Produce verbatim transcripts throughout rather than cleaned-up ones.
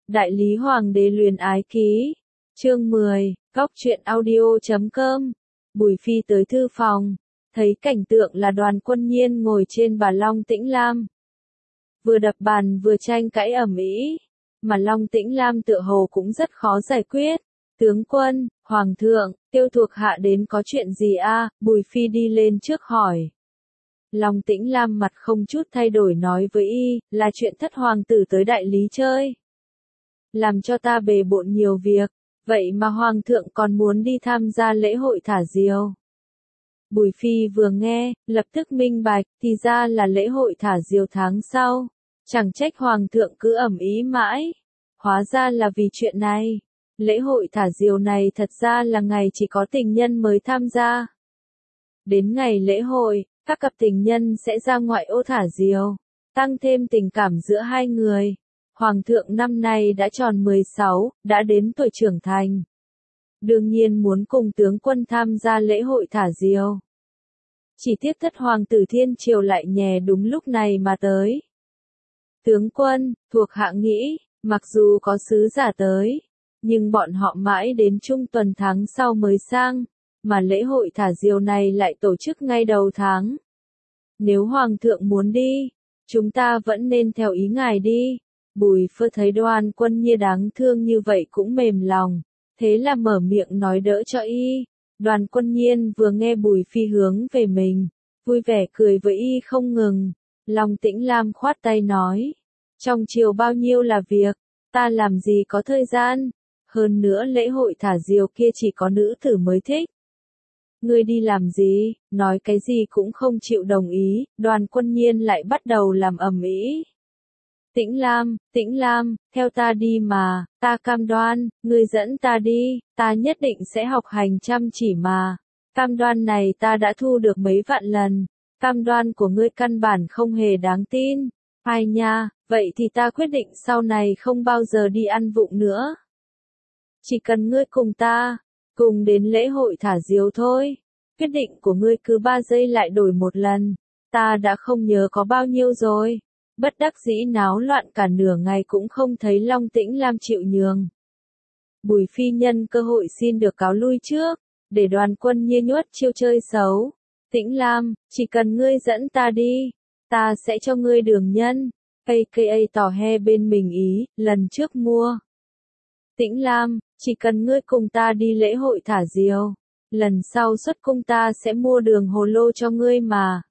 Đại lý Hoàng đế luyến ái ký. Chương mười, Góc truyện audio chấm com. Bùi Phi tới thư phòng, thấy cảnh tượng là Đoàn Quân Nhiên ngồi trên bà Long Tĩnh Lam. Vừa đập bàn vừa tranh cãi ầm ĩ, mà Long Tĩnh Lam tựa hồ cũng rất khó giải quyết. Tướng quân, Hoàng thượng, Tiêu thuộc hạ đến có chuyện gì a? Bùi Phi đi lên trước hỏi. Long Tĩnh Lam mặt không chút thay đổi nói với y, là chuyện thất hoàng tử tới đại lý chơi. Làm cho ta bề bộn nhiều việc, vậy mà hoàng thượng còn muốn đi tham gia lễ hội thả diều. Bùi Phi vừa nghe, lập tức minh bạch, thì ra là lễ hội thả diều tháng sau. Chẳng trách hoàng thượng cứ ầm ĩ mãi. Hóa ra là vì chuyện này. Lễ hội thả diều này thật ra là ngày chỉ có tình nhân mới tham gia. Đến ngày lễ hội, các cặp tình nhân sẽ ra ngoại ô thả diều, tăng thêm tình cảm giữa hai người. Hoàng thượng năm nay đã tròn mười sáu, đã đến tuổi trưởng thành. Đương nhiên muốn cùng tướng quân tham gia lễ hội thả diều. Chỉ tiếc thất hoàng tử thiên triều lại nhè đúng lúc này mà tới. Tướng quân, thuộc hạ nghĩ, mặc dù có sứ giả tới, nhưng bọn họ mãi đến trung tuần tháng sau mới sang, mà lễ hội thả diều này lại tổ chức ngay đầu tháng. Nếu hoàng thượng muốn đi, chúng ta vẫn nên theo ý ngài đi. Bùi Phi thấy Đoàn Quân Nhiên đáng thương như vậy cũng mềm lòng, thế là mở miệng nói đỡ cho y. Đoàn Quân Nhiên vừa nghe Bùi Phi hướng về mình, vui vẻ cười với y không ngừng. Long Tĩnh Lam khoát tay nói, trong triều bao nhiêu là việc, ta làm gì có thời gian, hơn nữa lễ hội thả diều kia chỉ có nữ tử mới thích. Ngươi đi làm gì, nói cái gì cũng không chịu đồng ý. Đoàn Quân Nhiên lại bắt đầu làm ầm ĩ. Tĩnh Lam, Tĩnh Lam, theo ta đi mà, ta cam đoan, ngươi dẫn ta đi, ta nhất định sẽ học hành chăm chỉ mà. Cam đoan này ta đã thu được mấy vạn lần, cam đoan của ngươi căn bản không hề đáng tin. Ai nha, vậy thì ta quyết định sau này không bao giờ đi ăn vụng nữa. Chỉ cần ngươi cùng ta, cùng đến lễ hội thả diều thôi. Quyết định của ngươi cứ ba giây lại đổi một lần, ta đã không nhớ có bao nhiêu rồi. Bất đắc dĩ náo loạn cả nửa ngày cũng không thấy Long Tĩnh Lam chịu nhường. Bùi Phi nhân cơ hội xin được cáo lui trước, để Đoàn Quân Nhiên nhuất chiêu chơi xấu. Tĩnh Lam, chỉ cần ngươi dẫn ta đi, ta sẽ cho ngươi đường nhân. a ca a tỏ he bên mình ý, lần trước mua. Tĩnh Lam, chỉ cần ngươi cùng ta đi lễ hội thả diều, lần sau xuất cung ta sẽ mua đường hồ lô cho ngươi mà.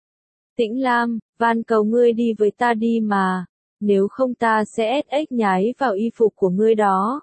Tĩnh Lam, van cầu ngươi đi với ta đi mà, nếu không ta sẽ ét ếch nhái vào y phục của ngươi đó.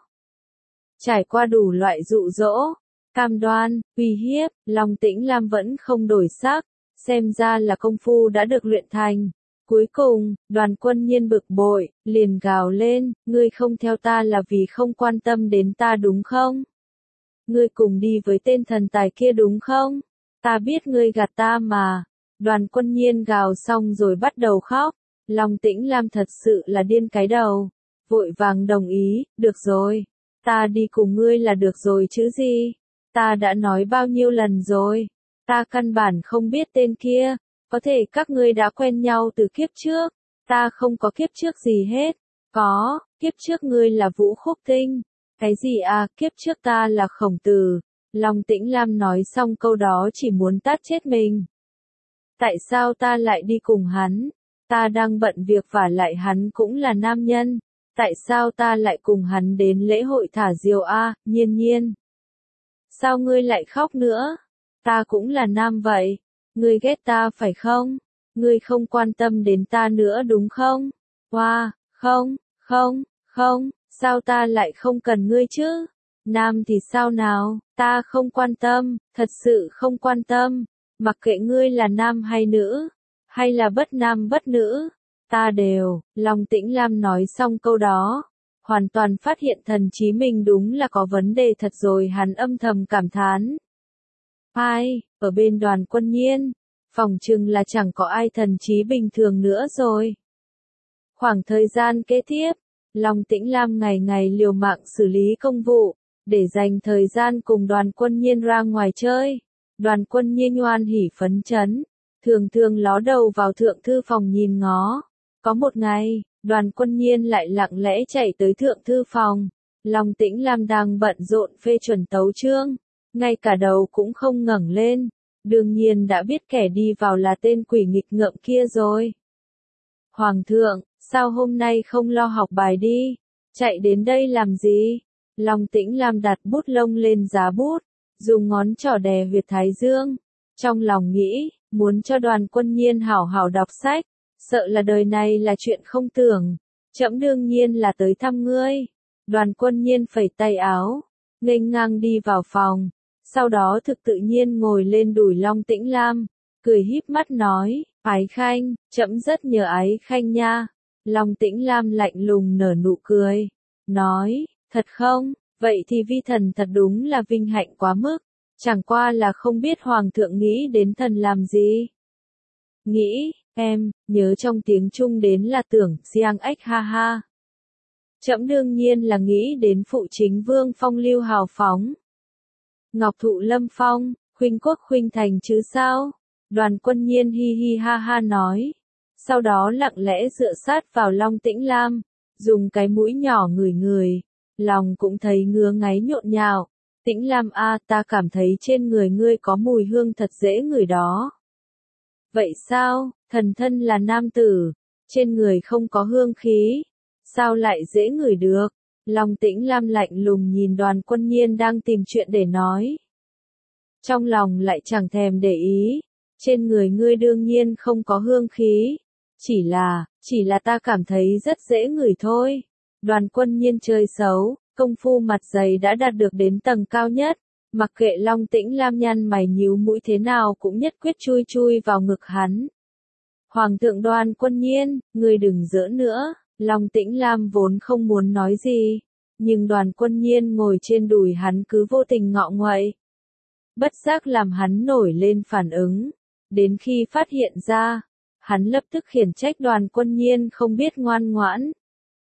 Trải qua đủ loại dụ dỗ, cam đoan, uy hiếp, Long Tĩnh Lam vẫn không đổi sắc, xem ra là công phu đã được luyện thành. Cuối cùng, Đoàn Quân Nhiên bực bội, liền gào lên, ngươi không theo ta là vì không quan tâm đến ta đúng không? Ngươi cùng đi với tên thần tài kia đúng không? Ta biết ngươi gạt ta mà. Đoàn Quân Nhiên gào xong rồi bắt đầu khóc. Long Tĩnh Lam thật sự là điên cái đầu. Vội vàng đồng ý, được rồi. Ta đi cùng ngươi là được rồi chứ gì. Ta đã nói bao nhiêu lần rồi. Ta căn bản không biết tên kia. Có thể các ngươi đã quen nhau từ kiếp trước. Ta không có kiếp trước gì hết. Có, kiếp trước ngươi là Vũ Khúc Tinh. Cái gì à, kiếp trước ta là Khổng Tử. Long Tĩnh Lam nói xong câu đó chỉ muốn tát chết mình. Tại sao ta lại đi cùng hắn? Ta đang bận việc và lại hắn cũng là nam nhân. Tại sao ta lại cùng hắn đến lễ hội thả diều a? À, Nhiên Nhiên. Sao ngươi lại khóc nữa? Ta cũng là nam vậy. Ngươi ghét ta phải không? Ngươi không quan tâm đến ta nữa đúng không? Wow, không, không, không, sao ta lại không cần ngươi chứ? Nam thì sao nào? Ta không quan tâm, thật sự không quan tâm. Mặc kệ ngươi là nam hay nữ, hay là bất nam bất nữ, ta đều. Long Tĩnh Lam nói xong câu đó, hoàn toàn phát hiện thần trí mình đúng là có vấn đề thật rồi, hắn âm thầm cảm thán. Ai, ở bên Đoàn Quân Nhiên, phỏng chừng là chẳng có ai thần trí bình thường nữa rồi. Khoảng thời gian kế tiếp, Long Tĩnh Lam ngày ngày liều mạng xử lý công vụ, để dành thời gian cùng Đoàn Quân Nhiên ra ngoài chơi. Đoàn Quân Nhiên ngoan hỉ phấn chấn, thường thường ló đầu vào thượng thư phòng nhìn ngó. Có một ngày, Đoàn Quân Nhiên lại lặng lẽ chạy tới thượng thư phòng. Long Tĩnh Lam đang bận rộn phê chuẩn tấu chương, ngay cả đầu cũng không ngẩng lên, đương nhiên đã biết kẻ đi vào là tên quỷ nghịch ngợm kia rồi. Hoàng thượng, sao hôm nay không lo học bài đi, chạy đến đây làm gì? Long Tĩnh Lam đặt bút lông lên giá bút, dùng ngón trỏ đè huyệt thái dương, trong lòng nghĩ, muốn cho Đoàn Quân Nhiên hảo hảo đọc sách, sợ là đời này là chuyện không tưởng, trẫm đương nhiên là tới thăm ngươi. Đoàn Quân Nhiên phẩy tay áo, nghênh ngang đi vào phòng, sau đó thực tự nhiên ngồi lên đùi Long Tĩnh Lam, cười híp mắt nói, Ái Khanh, trẫm rất nhớ Ái Khanh nha. Long Tĩnh Lam lạnh lùng nở nụ cười, nói, thật không, vậy thì vi thần thật đúng là vinh hạnh quá mức, chẳng qua là không biết Hoàng thượng nghĩ đến thần làm gì. Nghĩ, em, nhớ trong tiếng Trung đến là tưởng, Giang ếch ha ha. Trẫm đương nhiên là nghĩ đến phụ chính vương phong lưu hào phóng. Ngọc thụ lâm phong, khuynh quốc khuynh thành chứ sao? Đoàn Quân Nhiên hi hi ha ha nói. Sau đó lặng lẽ dựa sát vào Long Tĩnh Lam, dùng cái mũi nhỏ ngửi người, lòng cũng thấy ngứa ngáy nhộn nhạo. Tĩnh Lam a, ta cảm thấy trên người ngươi có mùi hương thật dễ ngửi đó. Vậy sao, thần thân là nam tử, trên người không có hương khí, sao lại dễ ngửi được? Long Tĩnh Lam lạnh lùng nhìn Đoàn Quân Nhiên đang tìm chuyện để nói. Trong lòng lại chẳng thèm để ý, trên người ngươi đương nhiên không có hương khí, chỉ là, chỉ là ta cảm thấy rất dễ ngửi thôi. Đoàn Quân Nhiên chơi xấu, công phu mặt dày đã đạt được đến tầng cao nhất, mặc kệ Long Tĩnh Lam nhăn mày nhíu mũi thế nào cũng nhất quyết chui chui vào ngực hắn. Hoàng thượng Đoàn Quân Nhiên, ngươi đừng giỡn nữa. Long Tĩnh Lam vốn không muốn nói gì, nhưng Đoàn Quân Nhiên ngồi trên đùi hắn cứ vô tình ngọ nguậy. Bất giác làm hắn nổi lên phản ứng, đến khi phát hiện ra, hắn lập tức khiển trách Đoàn Quân Nhiên không biết ngoan ngoãn.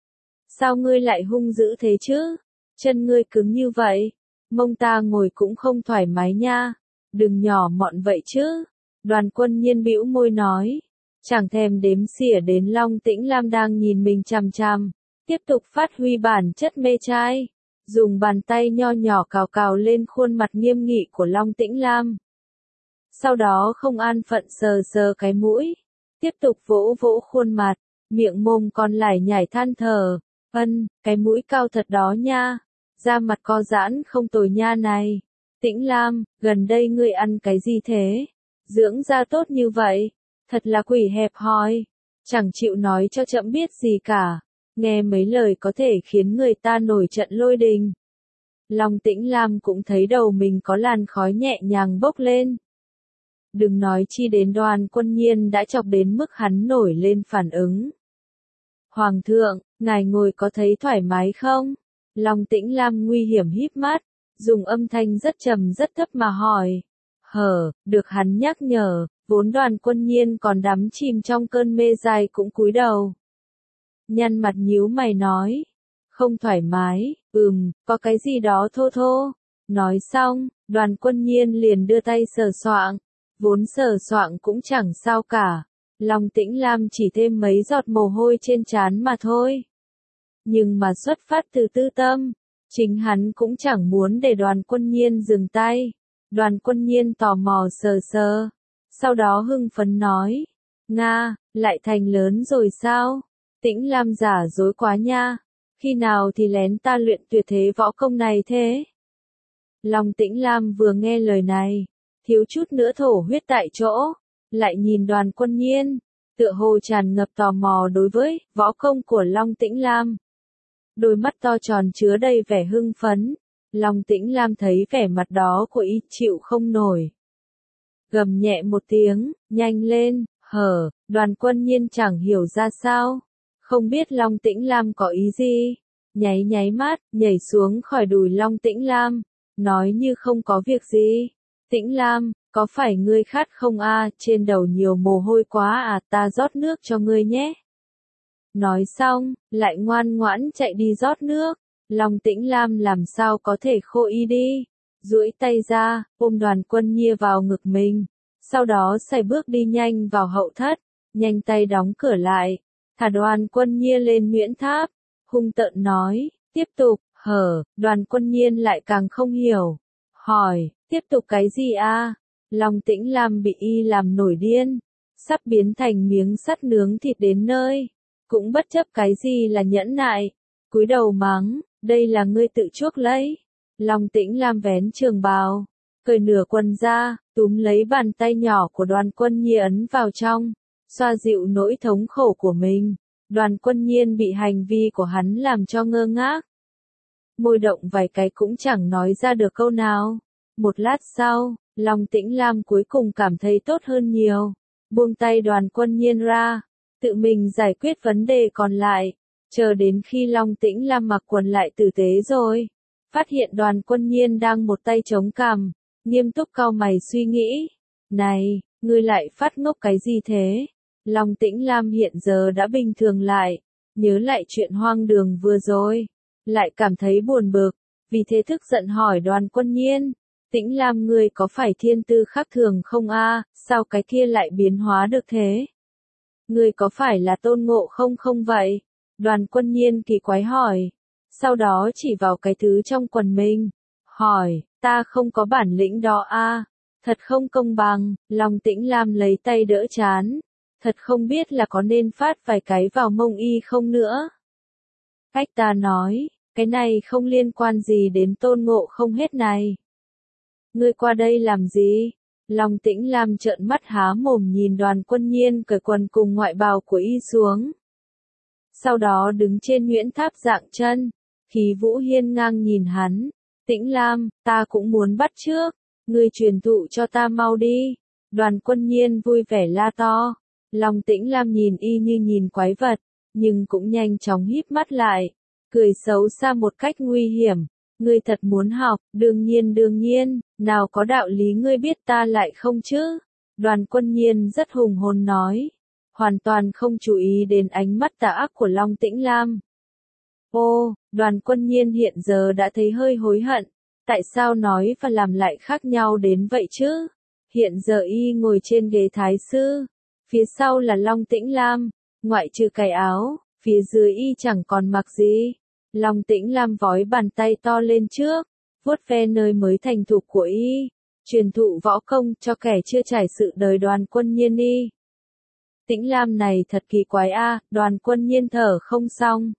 Sao ngươi lại hung dữ thế chứ? Chân ngươi cứng như vậy, mông ta ngồi cũng không thoải mái nha, đừng nhỏ mọn vậy chứ. Đoàn Quân Nhiên bĩu môi nói. Chẳng thèm đếm xỉa đến Long Tĩnh Lam đang nhìn mình chằm chằm, tiếp tục phát huy bản chất mê trai, dùng bàn tay nho nhỏ cào cào lên khuôn mặt nghiêm nghị của Long Tĩnh Lam. Sau đó không an phận sờ sờ cái mũi, tiếp tục vỗ vỗ khuôn mặt, miệng mồm còn lải nhải than thở, ân, cái mũi cao thật đó nha, da mặt co giãn không tồi nha này. Tĩnh Lam, gần đây ngươi ăn cái gì thế? Dưỡng da tốt như vậy. Thật là quỷ hẹp hòi, chẳng chịu nói cho trẫm biết gì cả, nghe mấy lời có thể khiến người ta nổi trận lôi đình. Long Tĩnh Lam cũng thấy đầu mình có làn khói nhẹ nhàng bốc lên. Đừng nói chi đến Đoàn Quân Nhiên đã chọc đến mức hắn nổi lên phản ứng. Hoàng thượng, ngài ngồi có thấy thoải mái không? Long Tĩnh Lam nguy hiểm híp mắt, dùng âm thanh rất trầm rất thấp mà hỏi. Hờ, được hắn nhắc nhở. Vốn Đoàn Quân Nhiên còn đắm chìm trong cơn mê dài cũng cúi đầu. Nhăn mặt nhíu mày nói. Không thoải mái, ừm, có cái gì đó thô thô. Nói xong, Đoàn Quân Nhiên liền đưa tay sờ soạng. Vốn sờ soạng cũng chẳng sao cả. Long Tĩnh Lam chỉ thêm mấy giọt mồ hôi trên trán mà thôi. Nhưng mà xuất phát từ tư tâm, chính hắn cũng chẳng muốn để Đoàn Quân Nhiên dừng tay. Đoàn Quân Nhiên tò mò sờ sờ. Sau đó hưng phấn nói, Nga, lại thành lớn rồi sao? Tĩnh Lam giả dối quá nha, khi nào thì lén ta luyện tuyệt thế võ công này thế? Long Tĩnh Lam vừa nghe lời này, thiếu chút nữa thổ huyết tại chỗ, lại nhìn Đoàn Quân Nhiên, tựa hồ tràn ngập tò mò đối với võ công của Long Tĩnh Lam. Đôi mắt to tròn chứa đầy vẻ hưng phấn, Long Tĩnh Lam thấy vẻ mặt đó của y chịu không nổi. Gầm nhẹ một tiếng, nhanh lên, hở, Đoàn Quân Nhiên chẳng hiểu ra sao, không biết Long Tĩnh Lam có ý gì, nháy nháy mắt, nhảy xuống khỏi đùi Long Tĩnh Lam, nói như không có việc gì. Tĩnh Lam, có phải ngươi khát không a? Trên đầu nhiều mồ hôi quá à, ta rót nước cho ngươi nhé. Nói xong, lại ngoan ngoãn chạy đi rót nước. Long Tĩnh Lam làm sao có thể khô y đi. Duỗi tay ra, ôm Đoàn Quân Nhiên vào ngực mình, sau đó sải bước đi nhanh vào hậu thất, nhanh tay đóng cửa lại, Thả Đoàn Quân Nhiên lên Nguyễn Tháp, hung tợn nói, tiếp tục, hở, Đoàn Quân Nhiên lại càng không hiểu. Hỏi, tiếp tục cái gì a? Long Tĩnh Lam bị y làm nổi điên, sắp biến thành miếng sắt nướng thịt đến nơi, cũng bất chấp cái gì là nhẫn nại, cúi đầu mắng, đây là ngươi tự chuốc lấy. Long Tĩnh Lam vén trường bào, cởi nửa quần ra, túm lấy bàn tay nhỏ của Đoàn Quân Nhiên ấn vào trong, xoa dịu nỗi thống khổ của mình. Đoàn Quân Nhiên bị hành vi của hắn làm cho ngơ ngác. Môi động vài cái cũng chẳng nói ra được câu nào. Một lát sau, Long Tĩnh Lam cuối cùng cảm thấy tốt hơn nhiều. Buông tay Đoàn Quân Nhiên ra, tự mình giải quyết vấn đề còn lại. Chờ đến khi Long Tĩnh Lam mặc quần lại tử tế rồi, phát hiện Đoàn Quân Nhiên đang một tay chống cằm, nghiêm túc cau mày suy nghĩ. Này, ngươi lại phát ngốc cái gì thế? Long Tĩnh Lam hiện giờ đã bình thường lại, nhớ lại chuyện hoang đường vừa rồi, lại cảm thấy buồn bực, vì thế tức giận hỏi Đoàn Quân Nhiên, Tĩnh Lam ngươi có phải thiên tư khác thường không a? Sao cái kia lại biến hóa được thế? Ngươi có phải là Tôn Ngộ Không không vậy? Đoàn Quân Nhiên kỳ quái hỏi, sau đó chỉ vào cái thứ trong quần mình, hỏi, ta không có bản lĩnh đó a, thật không công bằng. Long Tĩnh Lam lấy tay đỡ chán, thật không biết là có nên phát vài cái vào mông y không nữa. Cách ta nói, cái này không liên quan gì đến Tôn Ngộ Không hết này. Ngươi qua đây làm gì? Long Tĩnh Lam trợn mắt há mồm nhìn Đoàn Quân Nhiên cởi quần cùng ngoại bào của y xuống. Sau đó đứng trên Nguyễn Tháp dạng chân, khí vũ hiên ngang nhìn hắn. Tĩnh Lam, ta cũng muốn bắt chước, ngươi truyền thụ cho ta mau đi. Đoàn Quân Nhiên vui vẻ la to. Long Tĩnh Lam nhìn y như nhìn quái vật, nhưng cũng nhanh chóng híp mắt lại, cười xấu xa một cách nguy hiểm. Ngươi thật muốn học, đương nhiên đương nhiên, nào có đạo lý ngươi biết ta lại không chứ? Đoàn Quân Nhiên rất hùng hồn nói, hoàn toàn không chú ý đến ánh mắt tà ác của Long Tĩnh Lam. Ô, Đoàn Quân Nhiên hiện giờ đã thấy hơi hối hận, tại sao nói và làm lại khác nhau đến vậy chứ? Hiện giờ y ngồi trên ghế thái sư, phía sau là Long Tĩnh Lam, ngoại trừ cái áo, phía dưới y chẳng còn mặc gì. Long Tĩnh Lam vói bàn tay to lên trước, vuốt ve nơi mới thành thục của y, truyền thụ võ công cho kẻ chưa trải sự đời Đoàn Quân Nhiên y. Tĩnh Lam này thật kỳ quái a, Đoàn Quân Nhiên thở không xong.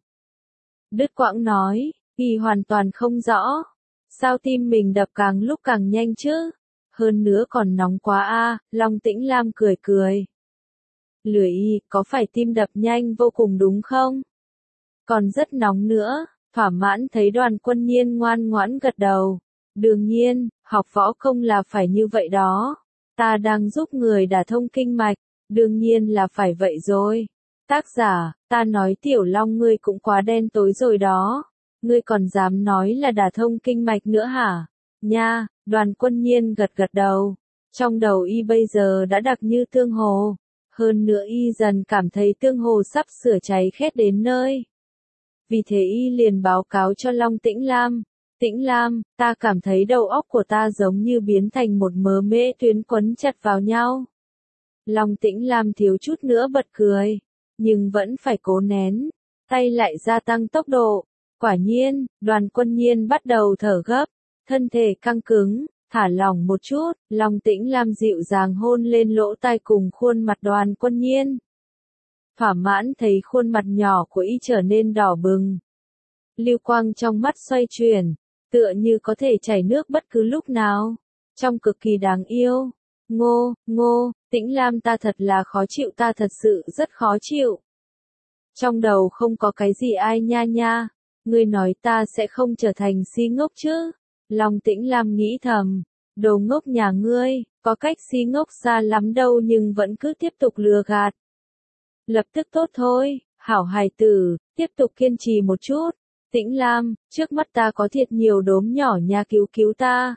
Đứt quãng nói, y hoàn toàn không rõ, sao tim mình đập càng lúc càng nhanh chứ? Hơn nữa còn nóng quá a, Long Tĩnh Lam cười cười. Lười y, có phải tim đập nhanh vô cùng đúng không? Còn rất nóng nữa. Thỏa mãn thấy Đoàn Quân Nhiên ngoan ngoãn gật đầu. Đương nhiên, học võ công là phải như vậy đó. Ta đang giúp người đả thông kinh mạch, đương nhiên là phải vậy rồi. Tác giả, ta nói Tiểu Long ngươi cũng quá đen tối rồi đó. Ngươi còn dám nói là đả thông kinh mạch nữa hả? Nha, Đoàn Quân Nhiên gật gật đầu. Trong đầu y bây giờ đã đặc như tương hồ. Hơn nữa y dần cảm thấy tương hồ sắp sửa cháy khét đến nơi. Vì thế y liền báo cáo cho Long Tĩnh Lam. Tĩnh Lam, ta cảm thấy đầu óc của ta giống như biến thành một mớ mễ tuyến quấn chặt vào nhau. Long Tĩnh Lam thiếu chút nữa bật cười, nhưng vẫn phải cố nén, tay lại gia tăng tốc độ. Quả nhiên, Đoàn Quân Nhiên bắt đầu thở gấp, thân thể căng cứng, thả lỏng một chút. Long Tĩnh Lam dịu dàng hôn lên lỗ tai cùng khuôn mặt Đoàn Quân Nhiên. Thỏa mãn thấy khuôn mặt nhỏ của y trở nên đỏ bừng. Lưu quang trong mắt xoay chuyển, tựa như có thể chảy nước bất cứ lúc nào. Trông cực kỳ đáng yêu. Ngô, ngô, Tĩnh Lam ta thật là khó chịu, ta thật sự rất khó chịu. Trong đầu không có cái gì ai nha nha. Ngươi nói ta sẽ không trở thành si ngốc chứ? Long Tĩnh Lam nghĩ thầm. Đồ ngốc nhà ngươi, có cách si ngốc xa lắm đâu nhưng vẫn cứ tiếp tục lừa gạt. Lập tức tốt thôi, hảo hài tử, tiếp tục kiên trì một chút. Tĩnh Lam, trước mắt ta có thiệt nhiều đốm nhỏ nha, cứu cứu ta.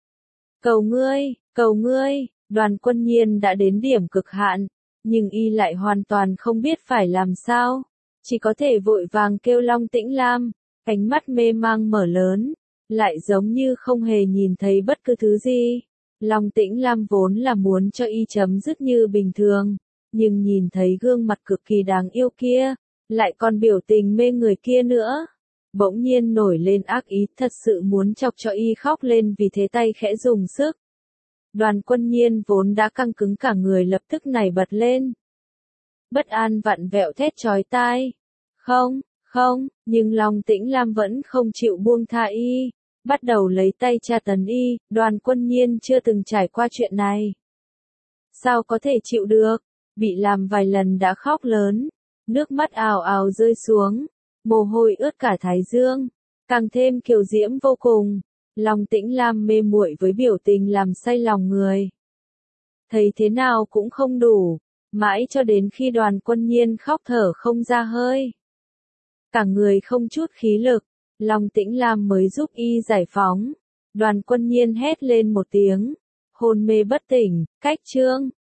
Cầu ngươi, cầu ngươi. Đoàn Quân Nhiên đã đến điểm cực hạn, nhưng y lại hoàn toàn không biết phải làm sao. Chỉ có thể vội vàng kêu Long Tĩnh Lam, ánh mắt mê mang mở lớn, lại giống như không hề nhìn thấy bất cứ thứ gì. Long Tĩnh Lam vốn là muốn cho y chấm dứt như bình thường, nhưng nhìn thấy gương mặt cực kỳ đáng yêu kia, lại còn biểu tình mê người kia nữa. Bỗng nhiên nổi lên ác ý, thật sự muốn chọc cho y khóc lên, vì thế tay khẽ dùng sức. Đoàn Quân Nhiên vốn đã căng cứng cả người lập tức nảy bật lên. Bất an vặn vẹo thét chói tai. Không, không, nhưng Long Tĩnh Lam vẫn không chịu buông tha y, bắt đầu lấy tay tra tấn y. Đoàn Quân Nhiên chưa từng trải qua chuyện này. Sao có thể chịu được, bị làm vài lần đã khóc lớn, nước mắt ào ào rơi xuống, mồ hôi ướt cả thái dương, càng thêm kiều diễm vô cùng. Long Tĩnh Lam mê muội với biểu tình làm say lòng người. Thấy thế nào cũng không đủ, mãi cho đến khi Đoàn Quân Nhiên khóc thở không ra hơi. Cả người không chút khí lực, Long Tĩnh Lam mới giúp y giải phóng. Đoàn Quân Nhiên hét lên một tiếng, hôn mê bất tỉnh, cách chương.